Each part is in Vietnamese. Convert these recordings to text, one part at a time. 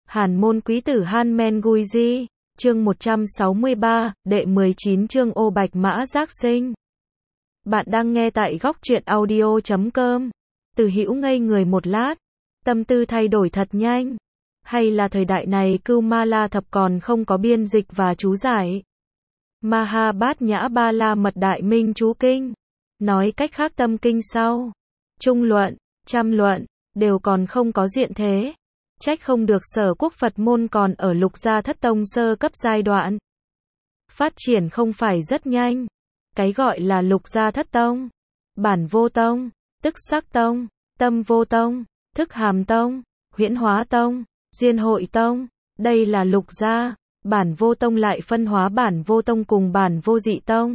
Hàn môn quý tử Han Men Gui Di, chương 163, đệ 19 chương ô bạch mã giác sinh. Bạn đang nghe tại góc truyện audio.com. Từ Hữu ngây người một lát, tâm tư thay đổi thật nhanh. Hay là thời đại này Cưu Ma La Thập còn không có biên dịch và chú giải. Maha Bát Nhã Ba La Mật Đại Minh Chú Kinh. Nói cách khác tâm kinh sau, trung luận, trăm luận, đều còn không có diện thế. Trách không được Sở Quốc Phật môn còn ở Lục Gia Thất Tông sơ cấp giai đoạn. Phát triển không phải rất nhanh. Cái gọi là Lục Gia Thất Tông, Bản Vô Tông, Tức Sắc Tông, Tâm Vô Tông, Thức Hàm Tông, Huyễn Hóa Tông, Duyên Hội Tông, đây là Lục Gia. Bản Vô Tông lại phân hóa Bản Vô Tông cùng Bản Vô Dị Tông.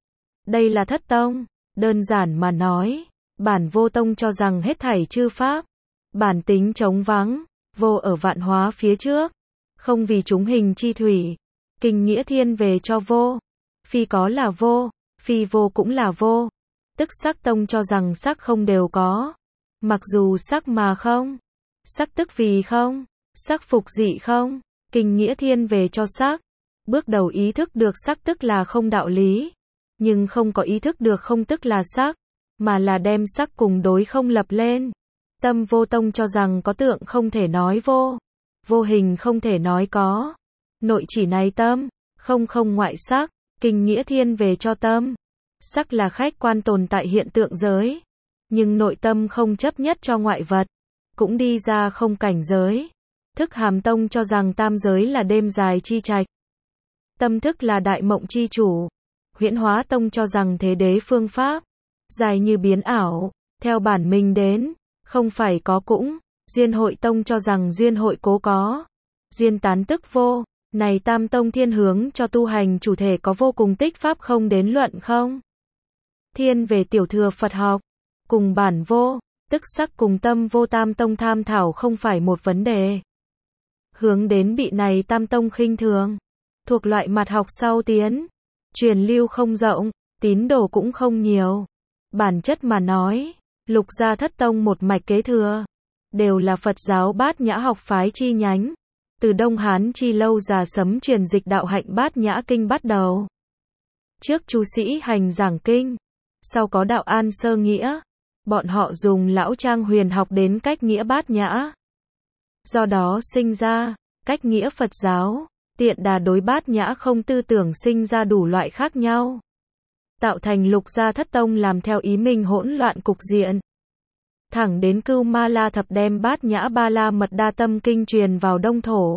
Đây là Thất Tông. Đơn giản mà nói, Bản Vô Tông cho rằng hết thảy chư pháp, bản tính trống vắng, vô ở vạn hóa phía trước, không vì chúng hình chi thủy, kinh nghĩa thiên về cho vô, phi có là vô, phi vô cũng là vô. Tức Sắc Tông cho rằng sắc không đều có, mặc dù sắc mà không, sắc tức vì không, sắc phục dị không, kinh nghĩa thiên về cho sắc. Bước đầu ý thức được sắc tức là không đạo lý, nhưng không có ý thức được không tức là sắc, mà là đem sắc cùng đối không lập lên. Tâm Vô Tông cho rằng có tượng không thể nói vô, vô hình không thể nói có. Nội chỉ này tâm, không ngoại sắc, kinh nghĩa thiên về cho tâm. Sắc là khách quan tồn tại hiện tượng giới, nhưng nội tâm không chấp nhất cho ngoại vật, cũng đi ra không cảnh giới. Thức Hàm Tông cho rằng tam giới là đêm dài chi trạch, tâm thức là đại mộng chi chủ. Huyễn Hóa Tông cho rằng thế đế phương pháp, dài như biến ảo, theo bản mình đến, không phải có cũng. Duyên Hội Tông cho rằng duyên hội cố có, duyên tán tức vô. Này tam tông thiên hướng cho tu hành chủ thể có vô cùng tích pháp không đến luận không. Thiên về tiểu thừa Phật học, cùng bản vô, tức sắc cùng tâm vô tam tông tham thảo không phải một vấn đề. Hướng đến bị này tam tông khinh thường, thuộc loại mặt học sau tiến. Truyền lưu không rộng, tín đồ cũng không nhiều. Bản chất mà nói, Lục Gia Thất Tông một mạch kế thừa, đều là Phật giáo Bát Nhã học phái chi nhánh. Từ Đông Hán chi lâu già sấm truyền dịch đạo hạnh Bát Nhã kinh bắt đầu. Trước Chu sĩ hành giảng kinh, sau có đạo An Sơ nghĩa, bọn họ dùng lão trang huyền học đến cách nghĩa Bát Nhã. Do đó sinh ra cách nghĩa Phật giáo. Tiện đà đối Bát Nhã không tư tưởng sinh ra đủ loại khác nhau, tạo thành Lục Gia Thất Tông làm theo ý mình hỗn loạn cục diện. Thẳng đến Cưu Ma La Thập đem Bát Nhã Ba La Mật Đa Tâm kinh truyền vào Đông thổ,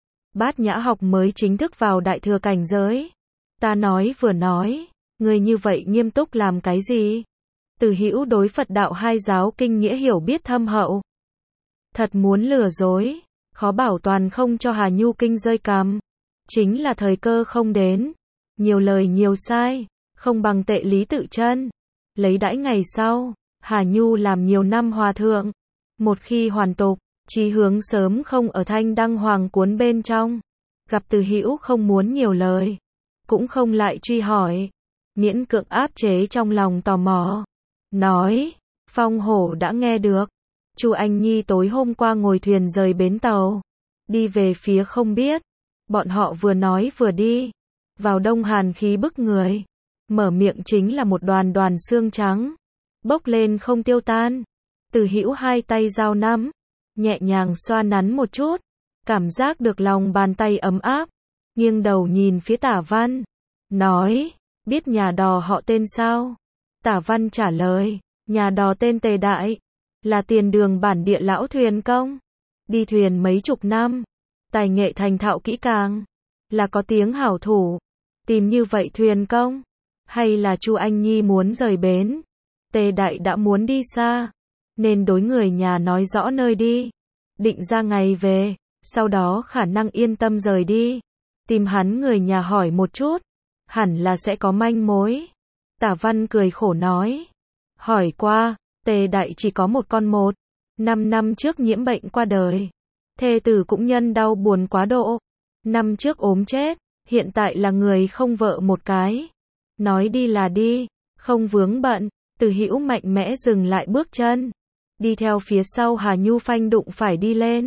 Bát Nhã học mới chính thức vào đại thừa cảnh giới. Ta nói vừa nói, người như vậy nghiêm túc làm cái gì? Từ Hữu đối Phật đạo hai giáo kinh nghĩa hiểu biết thâm hậu, thật muốn lừa dối, khó bảo toàn không cho Hà Nhu kinh rơi cằm. Chính là thời cơ không đến, nhiều lời nhiều sai, không bằng tệ lý tự chân. Lấy đãi ngày sau, Hà Nhu làm nhiều năm hòa thượng, một khi hoàn tục, chí hướng sớm không ở Thanh Đăng Hoàng cuốn bên trong. Gặp Từ Hữu không muốn nhiều lời, cũng không lại truy hỏi, miễn cưỡng áp chế trong lòng tò mò, nói: Phong Hổ đã nghe được, Chu Anh Nhi tối hôm qua ngồi thuyền rời bến tàu, đi về phía không biết. Bọn họ vừa nói vừa đi, vào đông hàn khí bức người, mở miệng chính là một đoàn đoàn xương trắng, bốc lên không tiêu tan. Từ Hữu hai tay giao nắm, nhẹ nhàng xoa nắn một chút, cảm giác được lòng bàn tay ấm áp, nghiêng đầu nhìn phía Tả Văn, nói: Biết nhà đò họ tên sao? Tả Văn trả lời: Nhà đò tên Tề Đại, là tiền đường bản địa lão thuyền công, đi thuyền mấy chục năm, tài nghệ thành thạo kỹ càng, là có tiếng hảo thủ. Tìm như vậy thuyền công, hay là Chu Anh Nhi muốn rời bến? Tề Đại đã muốn đi xa, nên đối người nhà nói rõ nơi đi, định ra ngày về, sau đó khả năng yên tâm rời đi. Tìm hắn người nhà hỏi một chút, hẳn là sẽ có manh mối. Tả Văn cười khổ nói: Hỏi qua, Tề Đại chỉ có một con một, 5 năm trước nhiễm bệnh qua đời. Thê tử cũng nhân đau buồn quá độ, năm trước ốm chết, hiện tại là người không vợ một cái. Nói đi là đi, không vướng bận. Từ Hữu mạnh mẽ dừng lại bước chân, đi theo phía sau Hà Nhu phanh đụng phải đi lên.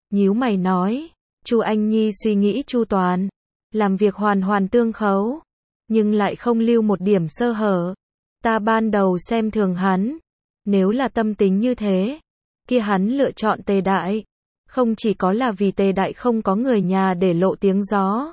nhíu mày nói, Chu Anh Nhi suy nghĩ chu toàn, làm việc hoàn hoàn tương khấu, nhưng lại không lưu một điểm sơ hở. Ta ban đầu xem thường hắn, nếu là tâm tính như thế, kia hắn lựa chọn Tề Đại, không chỉ có là vì Tề Đại không có người nhà để lộ tiếng gió,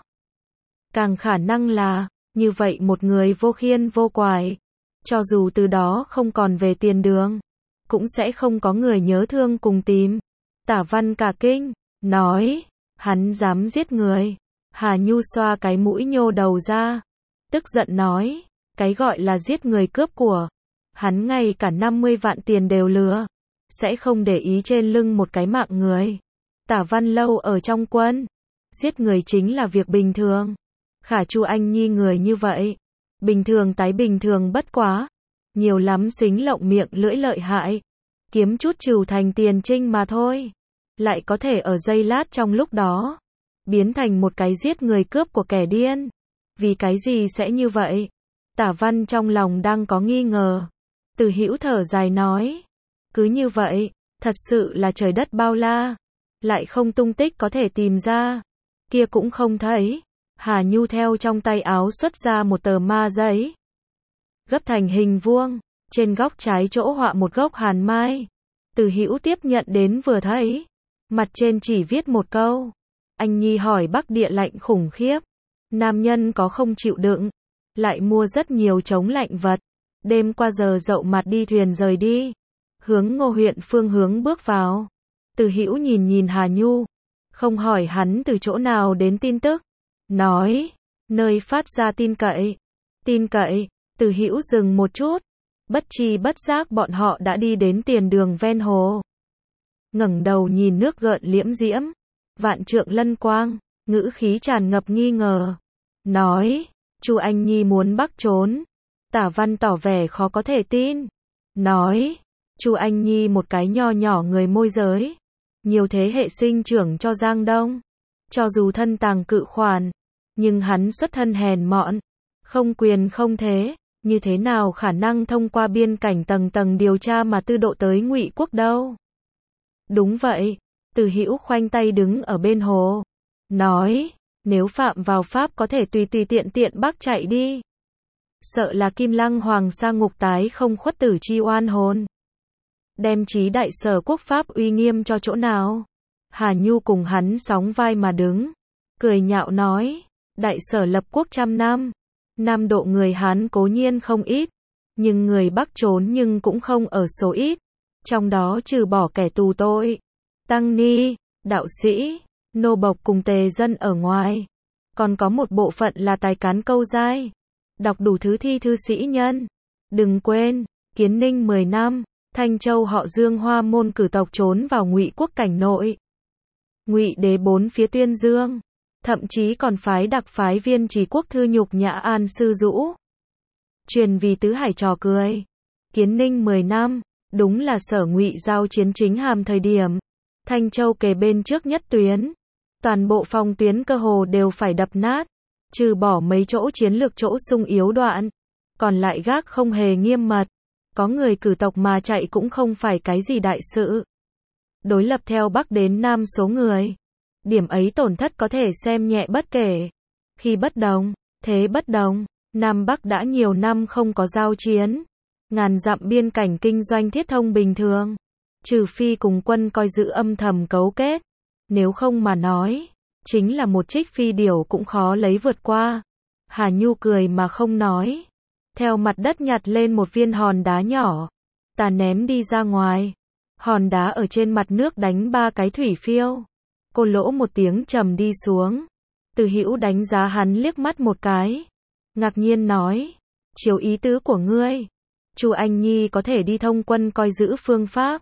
càng khả năng là, như vậy một người vô khiên vô quải, cho dù từ đó không còn về tiền đường, cũng sẽ không có người nhớ thương cùng tìm. Tả Văn cả kinh, nói, hắn dám giết người. Hà Nhu xoa cái mũi nhô đầu ra, tức giận nói, cái gọi là giết người cướp của, hắn ngay cả 50 vạn tiền đều lừa, sẽ không để ý trên lưng một cái mạng người. Tả Văn lâu ở trong quân, giết người chính là việc bình thường. Khả Chu Anh Nhi người như vậy, bình thường tái bình thường bất quá, nhiều lắm xính lộng miệng lưỡi lợi hại, kiếm chút trừu thành tiền trinh mà thôi, lại có thể ở giây lát trong lúc đó biến thành một cái giết người cướp của kẻ điên. Vì cái gì sẽ như vậy? Tả Văn trong lòng đang có nghi ngờ. Từ Hữu thở dài nói, cứ như vậy, thật sự là trời đất bao la, lại không tung tích có thể tìm ra, kia cũng không thấy. Hà Nhu theo trong tay áo xuất ra một tờ ma giấy, gấp thành hình vuông, trên góc trái chỗ họa một gốc hàn mai. Từ Hữu tiếp nhận đến vừa thấy, mặt trên chỉ viết một câu, anh Nhi hỏi Bắc địa lạnh khủng khiếp, nam nhân có không chịu đựng, lại mua rất nhiều chống lạnh vật, đêm qua giờ dậu mặt đi thuyền rời đi, hướng Ngô huyện phương hướng bước vào. Từ Hữu nhìn nhìn Hà Nhu, không hỏi hắn từ chỗ nào đến tin tức, nói, nơi phát ra tin cậy. Tin cậy. Từ Hữu dừng một chút, bất tri bất giác bọn họ đã đi đến tiền đường ven hồ. Ngẩng đầu nhìn nước gợn liễm diễm, vạn trượng lân quang, ngữ khí tràn ngập nghi ngờ, nói, Chu Anh Nhi muốn bắc trốn. Tả Văn tỏ vẻ khó có thể tin, nói, Chu Anh Nhi một cái nho nhỏ người môi giới, nhiều thế hệ sinh trưởng cho Giang Đông, cho dù thân tàng cự khoản, nhưng hắn xuất thân hèn mọn, không quyền không thế, như thế nào khả năng thông qua biên cảnh tầng tầng điều tra mà tư độ tới Ngụy quốc đâu? Đúng vậy. Từ Hữu khoanh tay đứng ở bên hồ, nói, nếu phạm vào pháp có thể tùy tùy tiện tiện bắc chạy đi, sợ là Kim Lăng Hoàng sa ngục tái không khuất tử chi oan hồn. Đem chí đại sở quốc pháp uy nghiêm cho chỗ nào? Hà Nhu cùng hắn sóng vai mà đứng, cười nhạo nói, đại sở lập quốc 100 năm, Nam độ người Hán cố nhiên không ít, nhưng người Bắc trốn nhưng cũng không ở số ít, trong đó trừ bỏ kẻ tù tội, tăng ni, đạo sĩ, nô bộc cùng tề dân ở ngoài, còn có một bộ phận là tài cán câu giai, đọc đủ thứ thi thư sĩ nhân. Đừng quên, Kiến Ninh 10 năm, Thanh Châu họ Dương Hoa môn cử tộc trốn vào Ngụy quốc cảnh nội. Ngụy đế bốn phía tuyên dương, thậm chí còn phái đặc phái viên Trì quốc thư nhục nhã An Sư Dũ, truyền vì tứ hải trò cười. Kiến Ninh 10 năm, đúng là Sở Ngụy giao chiến chính hàm thời điểm, Thanh Châu kề bên trước nhất tuyến, toàn bộ phòng tuyến cơ hồ đều phải đập nát, trừ bỏ mấy chỗ chiến lược chỗ sung yếu đoạn, còn lại gác không hề nghiêm mật, có người cử tộc mà chạy cũng không phải cái gì đại sự. Đối lập theo Bắc đến Nam số người, điểm ấy tổn thất có thể xem nhẹ bất kể. Khi bất đồng, thế bất đồng, Nam Bắc đã nhiều năm không có giao chiến, ngàn dặm biên cảnh kinh doanh thiết thông bình thường, trừ phi cùng quân coi giữ âm thầm cấu kết, nếu không mà nói, chính là một trích phi điểu cũng khó lấy vượt qua. Hà Nhu cười mà không nói, theo mặt đất nhặt lên một viên hòn đá nhỏ, ta ném đi ra ngoài, hòn đá ở trên mặt nước đánh 3 cái thủy phiêu, cô lỗ một tiếng trầm đi xuống. Từ Hữu đánh giá hắn liếc mắt một cái, ngạc nhiên nói, chiếu ý tứ của ngươi, Chu Anh Nhi có thể đi thông quân coi giữ phương pháp.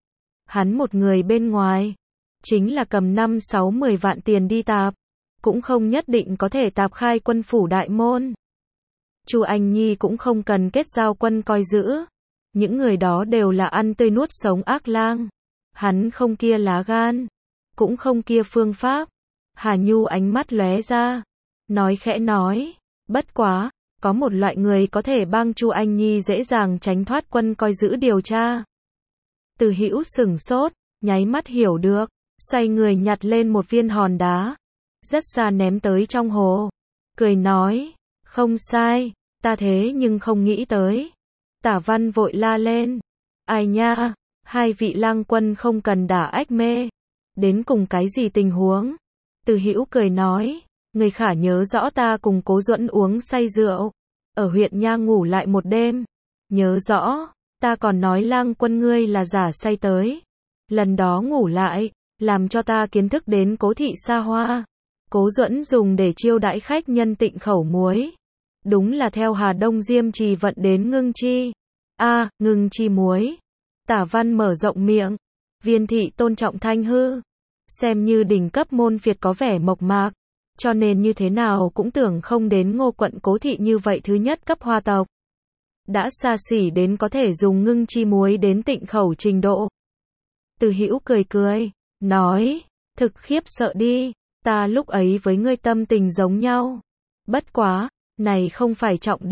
Hắn một người bên ngoài, chính là cầm 5-6-10 vạn tiền đi tạp, cũng không nhất định có thể tạp khai quân phủ đại môn. Chu Anh Nhi cũng không cần kết giao quân coi giữ, những người đó đều là ăn tươi nuốt sống ác lang. Hắn không kia lá gan, cũng không kia phương pháp. Hà Nhu ánh mắt lóe ra, nói khẽ nói, bất quá, có một loại người có thể帮Chu Anh Nhi dễ dàng tránh thoát quân coi giữ điều tra. Từ Hữu sửng sốt, nháy mắt hiểu được, xoay người nhặt lên một viên hòn đá, rất xa ném tới trong hồ, cười nói, không sai, ta thế nhưng không nghĩ tới. Tả Văn vội la lên, ai nha, hai vị lang quân không cần đả ách mê, đến cùng cái gì tình huống? Từ Hữu cười nói, người khả nhớ rõ ta cùng Cố Duẫn uống say rượu, ở huyện Nha ngủ lại một đêm, nhớ rõ, ta còn nói lang quân ngươi là giả say tới, lần đó ngủ lại, làm cho ta kiến thức đến cố thị xa hoa, Cố Duẫn dùng để chiêu đãi khách nhân Tịnh Khẩu muối, đúng là theo Hà Đông Diêm Trì vận đến Ngưng Chi. Ngưng Chi muối. Tả Văn mở rộng miệng, Viên thị tôn trọng Thanh hư, xem như đỉnh cấp môn phiệt có vẻ mộc mạc, cho nên như thế nào cũng tưởng không đến Ngô quận Cố thị như vậy thứ nhất cấp hoa tộc. Đã xa xỉ đến có thể dùng Ngưng Chi muối đến Tịnh Khẩu trình độ. Từ Hữu cười cười, nói, thực khiếp sợ đi, ta lúc ấy với ngươi tâm tình giống nhau. Bất quá, này không phải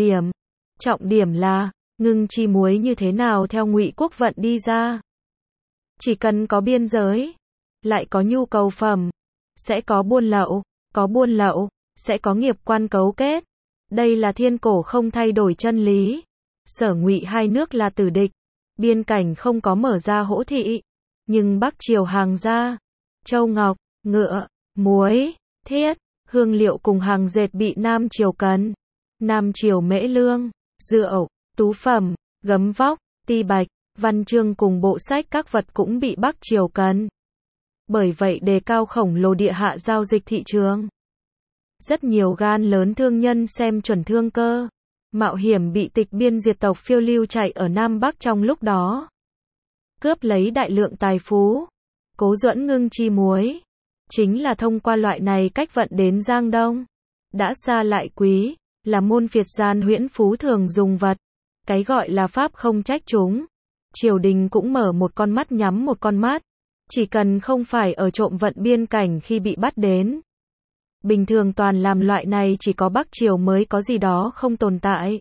trọng điểm là, Ngưng Chi muối như thế nào theo Ngụy Quốc vận đi ra. Chỉ cần có biên giới, lại có nhu cầu phẩm, sẽ có buôn lậu, sẽ có nghiệp quan cấu kết. Đây là thiên cổ không thay đổi chân lý. Sở Ngụy hai nước là tử địch, biên cảnh không có mở ra hỗ thị, nhưng Bắc Triều hàng gia, châu ngọc, ngựa, muối, thiết, hương liệu cùng hàng dệt bị Nam Triều cần. Nam Triều mễ lương, rượu, tú phẩm, gấm vóc, ti bạch, văn chương cùng bộ sách các vật cũng bị Bắc Triều cần. Bởi vậy đề cao khổng lồ địa hạ giao dịch thị trường. Rất nhiều gan lớn thương nhân xem chuẩn thương cơ, mạo hiểm bị tịch biên diệt tộc phiêu lưu chạy ở Nam Bắc trong lúc đó, cướp lấy đại lượng tài phú. Cố Duẫn Ngưng Chi muối, chính là thông qua loại này cách vận đến Giang Đông. Đã xa lại quý, là môn phiệt gian huyễn phú thường dùng vật. Cái gọi là pháp không trách chúng. Triều đình cũng mở một con mắt nhắm một con mắt. Chỉ cần không phải ở trộm vận biên cảnh khi bị bắt đến. Bình thường toàn làm loại này chỉ có Bắc Triều mới có gì đó không tồn tại.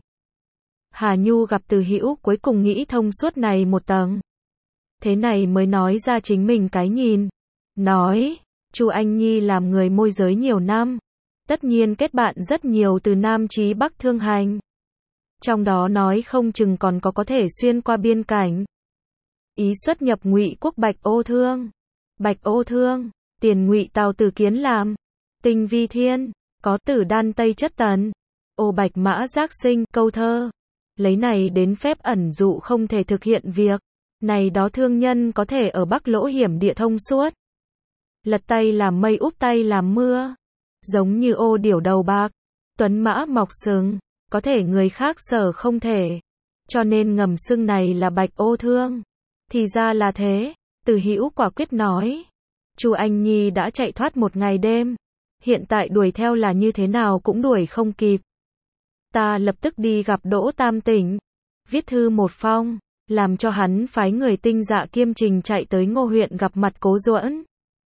Hà Nhu gặp Từ Hữu cuối cùng nghĩ thông suốt này một tầng. Thế này mới nói ra chính mình cái nhìn. Nói, Chu Anh Nhi làm người môi giới nhiều năm. Tất nhiên kết bạn rất nhiều từ Nam chí Bắc thương hành. Trong đó nói không chừng còn có thể xuyên qua biên cảnh. Ý xuất nhập Ngụy Quốc Bạch Ô Thương, tiền Ngụy Tào Tử Kiến làm. Tinh Vi Thiên, có Tử Đan Tây Chất Tần. Ô Bạch Mã Giác Sinh, câu thơ. Lấy này đến phép ẩn dụ không thể thực hiện việc. Này đó thương nhân có thể ở Bắc lỗ hiểm địa thông suốt. Lật tay làm mây úp tay làm mưa. Giống như ô điểu đầu bạc. Tuấn mã mọc sừng. Có thể người khác sở không thể. Cho nên ngầm xưng này là Bạch Ô Thương. Thì ra là thế. Từ Hữu quả quyết nói. Chu Anh Nhi đã chạy thoát một ngày đêm. Hiện tại đuổi theo là như thế nào cũng đuổi không kịp. Ta lập tức đi gặp Đỗ Tam Tỉnh. Viết thư một phong. Làm cho hắn phái người tinh dạ kiêm trình chạy tới Ngô huyện gặp mặt Cố Duẫn.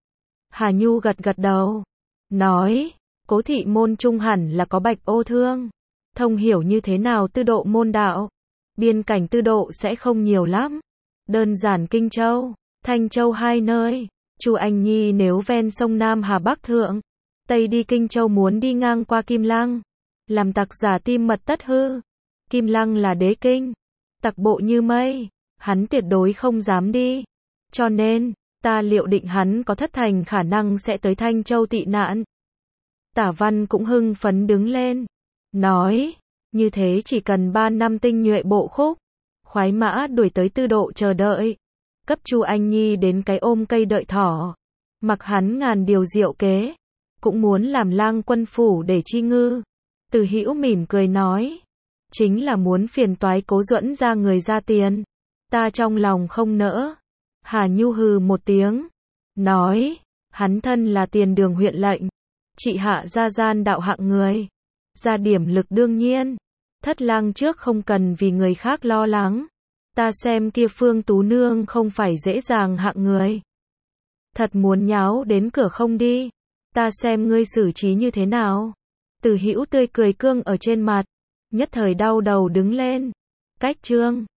Hà Nhu gật gật đầu. Nói. Cố thị môn trung hẳn là có Bạch Ô Thương. Thông hiểu như thế nào tư độ môn đạo. Biên cảnh tư độ sẽ không nhiều lắm. Đơn giản Kinh Châu, Thanh Châu hai nơi. Chu Anh Nhi nếu ven sông Nam Hà Bắc thượng, Tây đi Kinh Châu muốn đi ngang qua Kim Lăng. Làm tặc giả tim mật tất hư. Kim Lăng là đế kinh. Tặc bộ như mây. Hắn tuyệt đối không dám đi. Cho nên, ta liệu định hắn có thất thành khả năng sẽ tới Thanh Châu tị nạn. Tả Văn cũng hưng phấn đứng lên. Nói, như thế chỉ cần 3 năm tinh nhuệ bộ khúc. Khoái mã đuổi tới tư độ chờ đợi. Cấp Chu Anh Nhi đến cái ôm cây đợi thỏ. Mặc hắn ngàn điều diệu kế. Cũng muốn làm lang quân phủ để chi ngư. Từ Hữu mỉm cười nói. Chính là muốn phiền toái Cố Duẫn ra người ra tiền. Ta trong lòng không nỡ. Hà Nhu hừ một tiếng. Nói. Hắn thân là tiền đường huyện lệnh. Trị hạ gia gian đạo hạng người. Ra điểm lực đương nhiên. Thất lang trước không cần vì người khác lo lắng. Ta xem kia Phương Tú Nương không phải dễ dàng hạng người. Thật muốn nháo đến cửa không đi. Ta xem ngươi xử trí như thế nào. Từ Hữu tươi cười cương ở trên mặt. Nhất thời đau đầu đứng lên. Cách trương.